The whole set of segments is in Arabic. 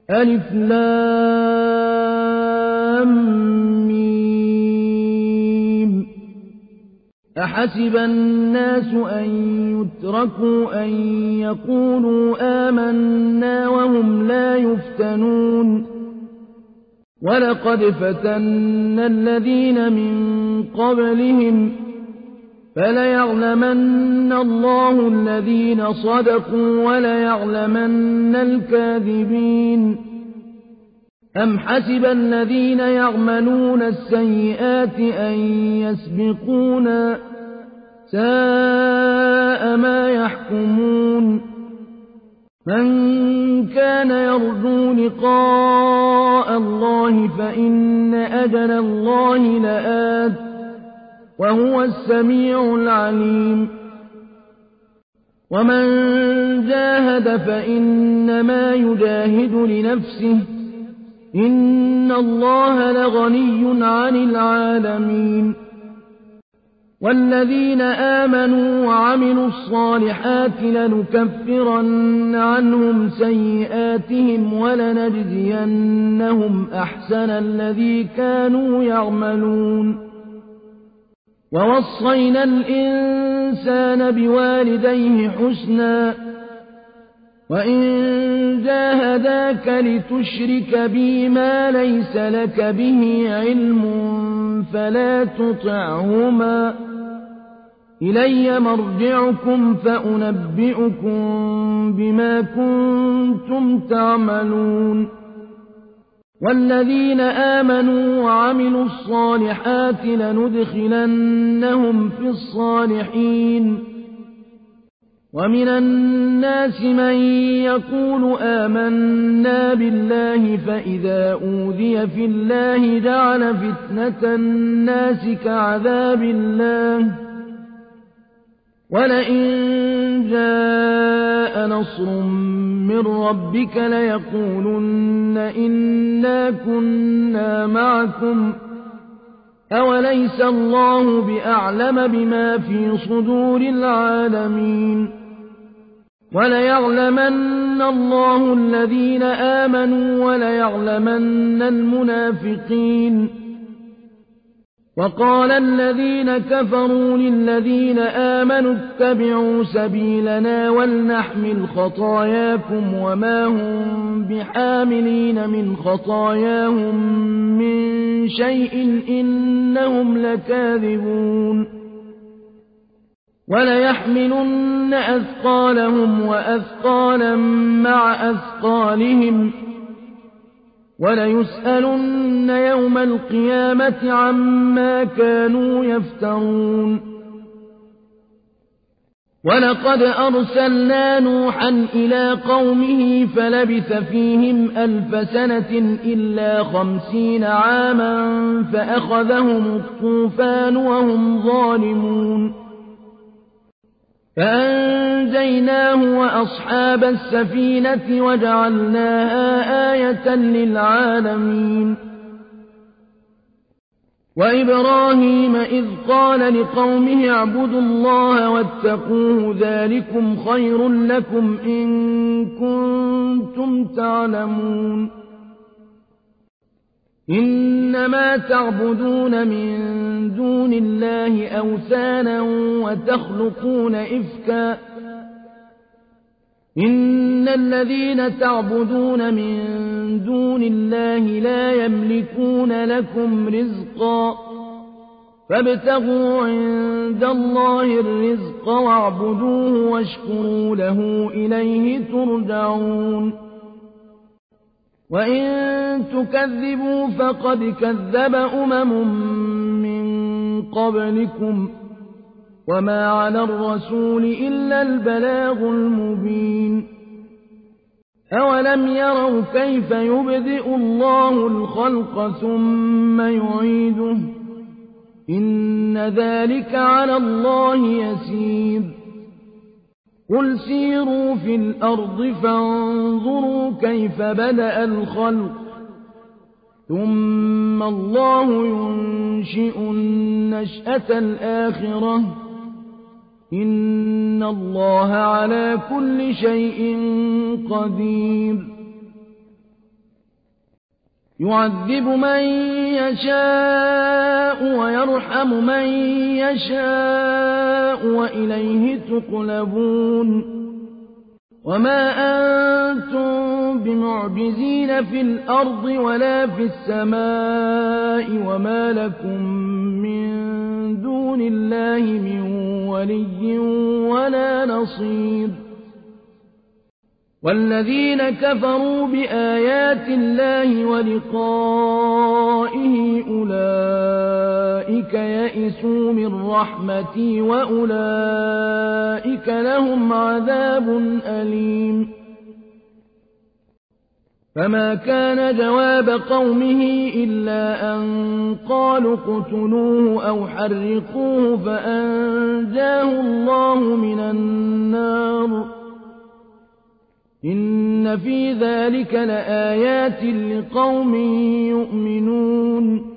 ألف لام ميم. أحسب الناس أن يتركوا أن يقولوا آمنا وهم لا يفتنون ولقد فتنا الذين من قبلهم فليعلمن الله الذين صدقوا وليعلمن الكاذبين. أم حسب الذين يعملون السيئات أن يسبقونا ساء ما يحكمون. من كان يرجو لقاء الله فإن أجل الله لآت وهو السميع العليم. ومن جاهد فإنما يجاهد لنفسه إن الله لغني عن العالمين. والذين آمنوا وعملوا الصالحات لنكفرن عنهم سيئاتهم ولنجزينهم أحسن الذي كانوا يعملون. ووصينا الإنسان بوالديه حسنا وإن جاهداك لتشرك بي ما ليس لك به علم فلا تطعهما إلي مرجعكم فأنبئكم بما كنتم تعملون. والذين آمنوا وعملوا الصالحات لندخلنهم في الصالحين. ومن الناس من يقول آمنا بالله فإذا أوذي في الله جعل فتنة الناس كعذاب الله ولئن جاء نصر من ربك ليقولن إنا كنا معكم أوليس الله بأعلم بما في صدور العالمين. وليعلمن الله الذين آمنوا وليعلمن المنافقين. وقال الذين كفروا للذين آمنوا اتبعوا سبيلنا ولنحمل خطاياكم وما هم بحاملين من خطاياهم من شيء إنهم لكاذبون. وليحملن أثقالهم وأثقالا مع أثقالهم وليسألن يوم القيامة عما كانوا يفترون. ولقد أرسلنا نوحا إلى قومه فلبث فيهم 1000 سنة إلا 50 عاما فأخذهم الطوفان وهم ظالمون فأنجيناه وأصحاب السفينة وجعلناها آية للعالمين. وإبراهيم إذ قال لقومه اعبدوا الله واتقوه ذلكم خير لكم إن كنتم تعلمون. إنما تعبدون من دون الله أوثانا وتخلقون إفكا إن الذين تعبدون من دون الله لا يملكون لكم رزقا فابتغوا عند الله الرزق واعبدوه واشكروا له إليه ترجعون. وإن تكذبوا فقد كذب من قبلكم وما على الرسول إلا البلاغ المبين. أولم يروا كيف يبدئ الله الخلق ثم يعيده إن ذلك على الله يسير. قل سيروا في الأرض فانظروا كيف بدأ الخلق ثم الله ينشئ النشأة الآخرة إن الله على كل شيء قدير. يعذب من يشاء ويرحم من يشاء وإليه تقلبون وما أنتم بمعجزين في الأرض ولا في السماء وما لكم من دون الله من ولي ولا نصير والذين كفروا بآيات الله ولقائه أولئك يئسوا من رحمتي وأولئك لهم عذاب أليم فما كان جواب قومه إلا أن قالوا اقتلوه أو حرقوه فأنجاه الله من النار إن في ذلك لآيات لقوم يؤمنون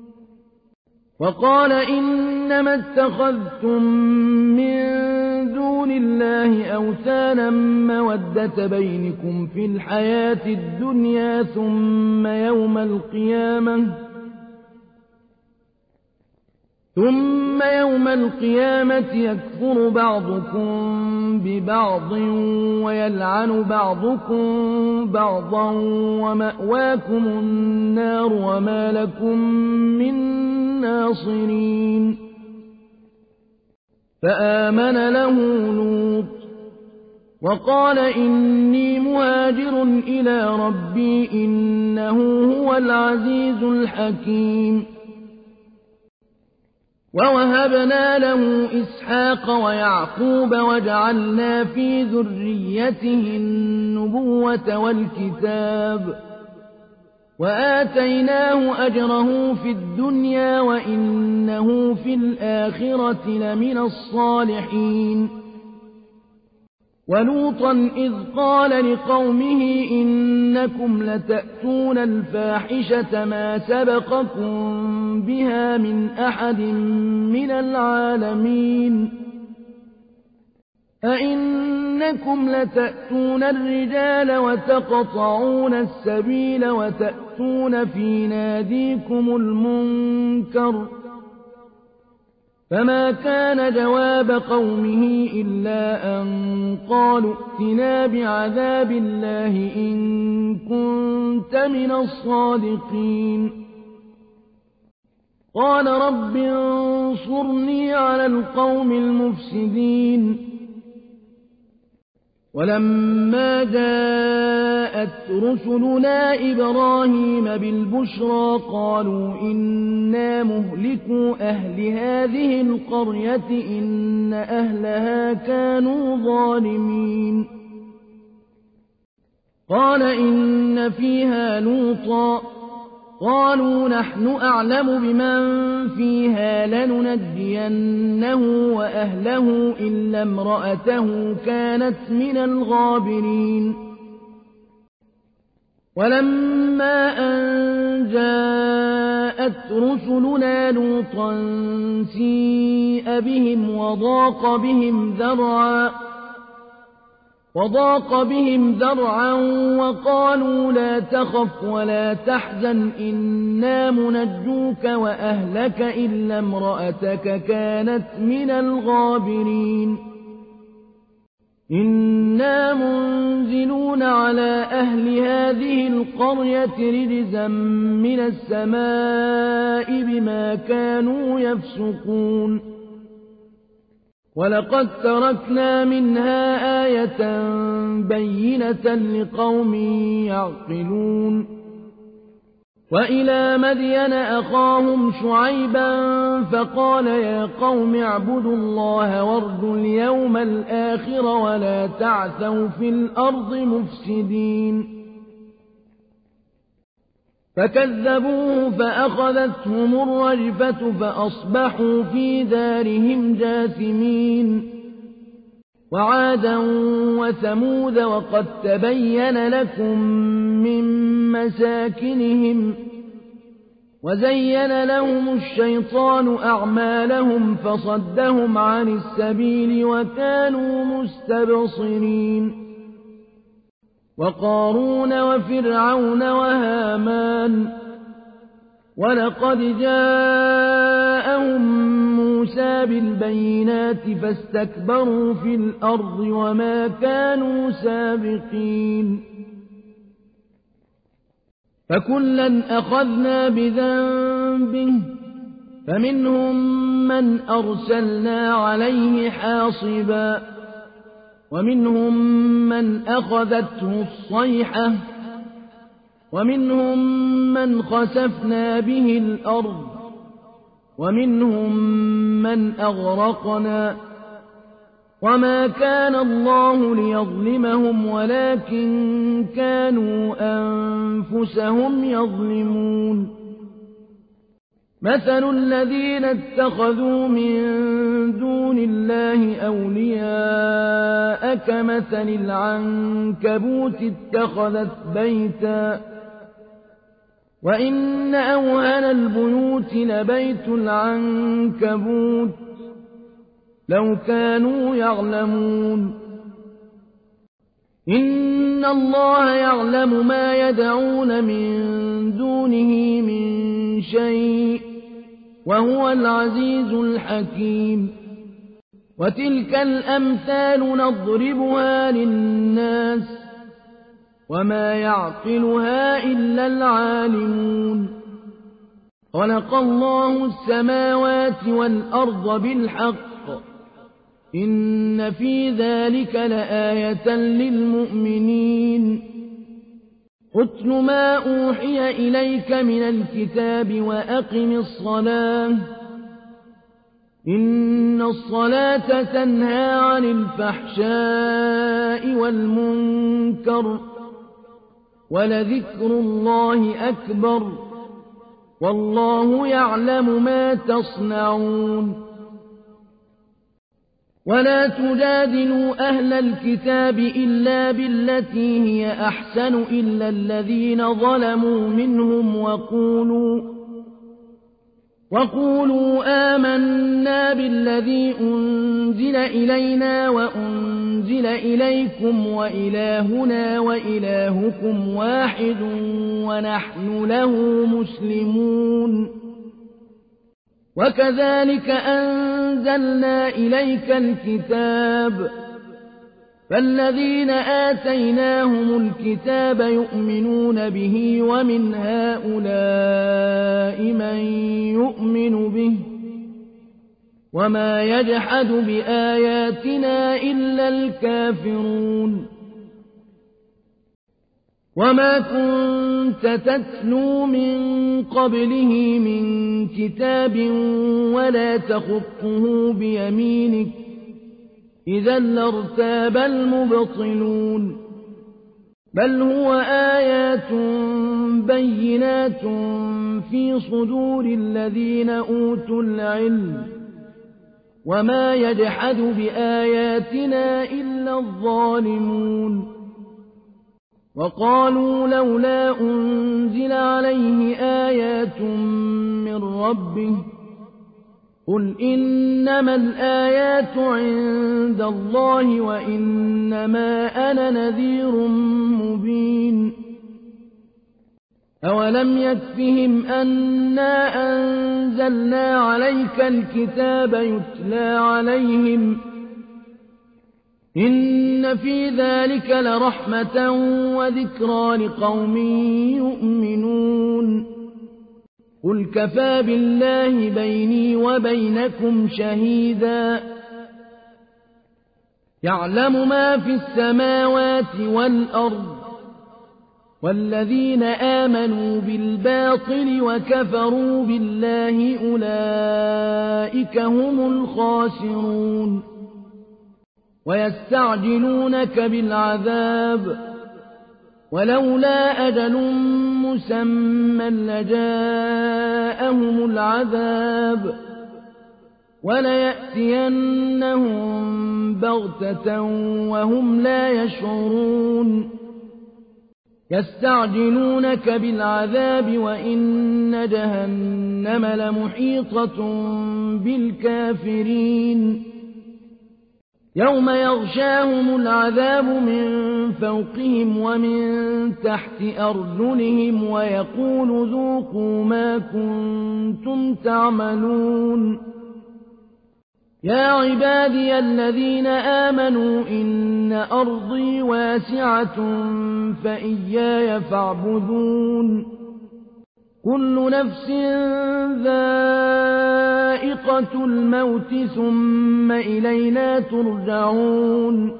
وقال إنما اتخذتم من دون الله أوثانا مودة بينكم في الحياة الدنيا ثم يوم القيامة يكفر بعضكم ببعض ويلعن بعضكم بعضا ومأواكم النار وما لكم من ناصرين فآمن له لوط وقال إني مهاجر إلى ربي إنه هو العزيز الحكيم ووهبنا له إسحاق ويعقوب وجعلنا في ذريته النبوة والكتاب وآتيناه أجره في الدنيا وإنه في الآخرة لمن الصالحين ولوطا إذ قال لقومه إنكم لتأتون الفاحشة ما سبقكم بها من أحد من العالمين أئنكم لتأتون الرجال وتقطعون السبيل وتأتون في ناديكم المنكر فما كان جواب قومه إلا أن قالوا ائتنا بعذاب الله إن كنت من الصادقين قال رب انصرني على القوم المفسدين ولما جاءت رسلنا إبراهيم بالبشرى قالوا إنا مهلكو أهل هذه القرية إن أهلها كانوا ظالمين قال إن فيها لوطا قالوا نحن أعلم بمن فيها لننجينه وأهله إلا امرأته كانت من الغابرين ولما أن جاءت رسلنا لوطا سيء بهم وضاق بهم ذرعا وقالوا لا تخف ولا تحزن إنا منجوك وأهلك إلا امرأتك كانت من الغابرين إنا منزلون على أهل هذه القرية رجزا من السماء بما كانوا يفسقون ولقد تركنا منها آية بينة لقوم يعقلون وإلى مدين أخاهم شعيبا فقال يا قوم اعبدوا الله وارجوا اليوم الآخر ولا تعثوا في الأرض مفسدين فكذبوه فأخذتهم الرجفة فأصبحوا في دارهم جاثمين وعادا وثمود وقد تبين لكم من مساكنهم وزين لهم الشيطان أعمالهم فصدهم عن السبيل وكانوا مستبصرين وقارون وفرعون وهامان ولقد جاءهم موسى بالبينات فاستكبروا في الأرض وما كانوا سابقين فكلا أخذنا بذنبه فمنهم من أرسلنا عليه حاصبا ومنهم من أخذته الصيحة ومنهم من خسفنا به الأرض ومنهم من أغرقنا وما كان الله ليظلمهم ولكن كانوا أنفسهم يظلمون مثل الذين اتخذوا من دون الله أولياء كمثل العنكبوت اتخذت بيتا وإن أوهن البيوت لبيت العنكبوت لو كانوا يعلمون إن الله يعلم ما يدعون من دونه من شيء وهو العزيز الحكيم وتلك الأمثال نضربها للناس وما يعقلها إلا العالمون خلق الله السماوات والأرض بالحق إن في ذلك لآية للمؤمنين اتل ما أوحي إليك من الكتاب وأقم الصلاة إن الصلاة تنهى عن الفحشاء والمنكر ولذكر الله أكبر والله يعلم ما تصنعون ولا تجادلوا أهل الكتاب إلا بالتي هي أحسن إلا الذين ظلموا منهم وقولوا آمنا بالذي أنزل إلينا وأنزل إليكم وإلهنا وإلهكم واحد ونحن له مسلمون وكذلك أنزلنا إليك الكتاب فالذين آتيناهم الكتاب يؤمنون به ومن هؤلاء من يؤمن به وما يجحد بآياتنا إلا الكافرون وما كنت تتلو من قبله من كتاب ولا تخطه بيمينك إذا لارتاب المبطلون بل هو آيات بينات في صدور الذين أوتوا العلم وما يجحد بآياتنا إلا الظالمون وقالوا لولا أنزل عليه آيات من ربه قل إنما الآيات عند الله وإنما أنا نذير مبين أولم يكفهم أنا أنزلنا عليك الكتاب يتلى عليهم إن في ذلك لرحمة وذكرى لقوم يؤمنون قل كفى بالله بيني وبينكم شهيدا يعلم ما في السماوات والأرض والذين آمنوا بالباطل وكفروا بالله أولئك هم الخاسرون ويستعجلونك بالعذاب ولولا أجل مسمى لجاءهم العذاب وليأتينهم بغتة وهم لا يشعرون يستعجلونك بالعذاب وإن جهنم لمحيطة بالكافرين يوم يغشاهم العذاب من فوقهم ومن تحت أرجلهم ويقول ذوقوا ما كنتم تعملون يا عبادي الذين آمنوا إن أرضي واسعة فإياي فاعبدون كل نفس ذائقة الموت ثم إلينا ترجعون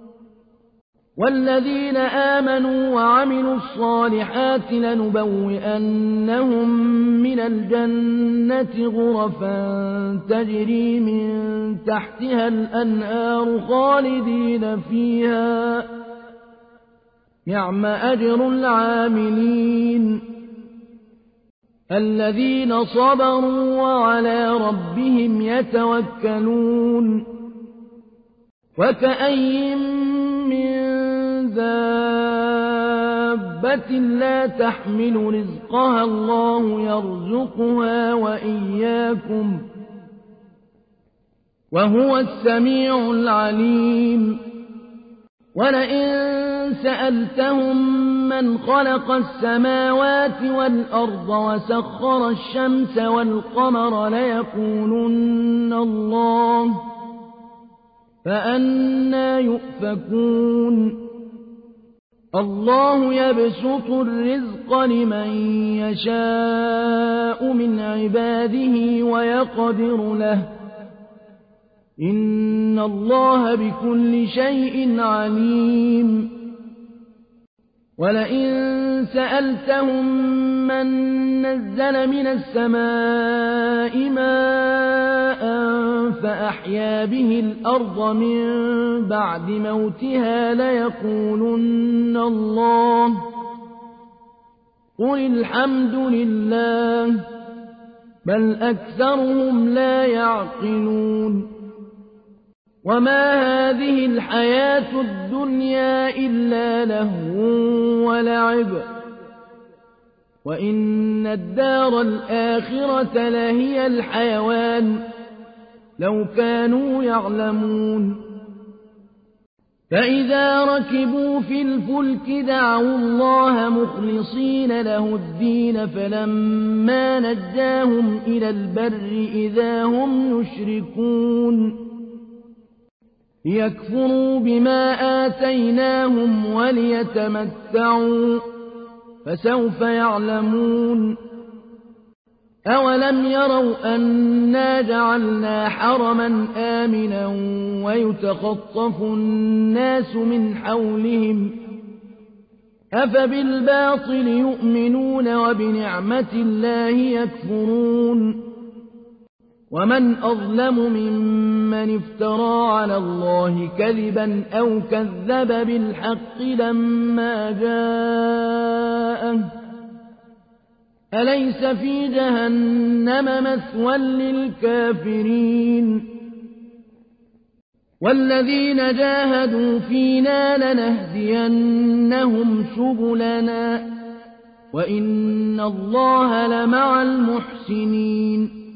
والذين آمنوا وعملوا الصالحات لنبوئنهم من الجنة غرفا تجري من تحتها الأنهار خالدين فيها نعم أجر العاملين الذين صبروا وعلى ربهم يتوكلون وكأي من دابة لا تحمل رزقها الله يرزقها وإياكم وهو السميع العليم ولئن سألتهم من خلق السماوات والأرض وسخر الشمس والقمر ليقولن الله فأنى يؤفكون الله يبسط الرزق لمن يشاء من عباده ويقدر له إن الله بكل شيء عليم ولئن سألتهم من نزل من السماء ماء فأحيا به الأرض من بعد موتها ليقولن الله قل الحمد لله بل أكثرهم لا يعقلون وما هذه الحياة الدنيا إلا لهو ولعب وإن الدار الآخرة لهي الحيوان لو كانوا يعلمون فإذا ركبوا في الفلك دعوا الله مخلصين له الدين فلما نجاهم إلى البر إذا هم يشركون ليكفروا بما آتيناهم وليتمتعوا فسوف يعلمون أولم يروا أنا جعلنا حرما آمنا ويتخطف الناس من حولهم أفبالباطل يؤمنون وبنعمة الله يكفرون ومن أظلم ممن افترى على الله كذبا أو كذب بالحق لما جاءه أليس في جهنم مثوى للكافرين والذين جاهدوا فينا لنهدينهم سبلنا وإن الله لمع المحسنين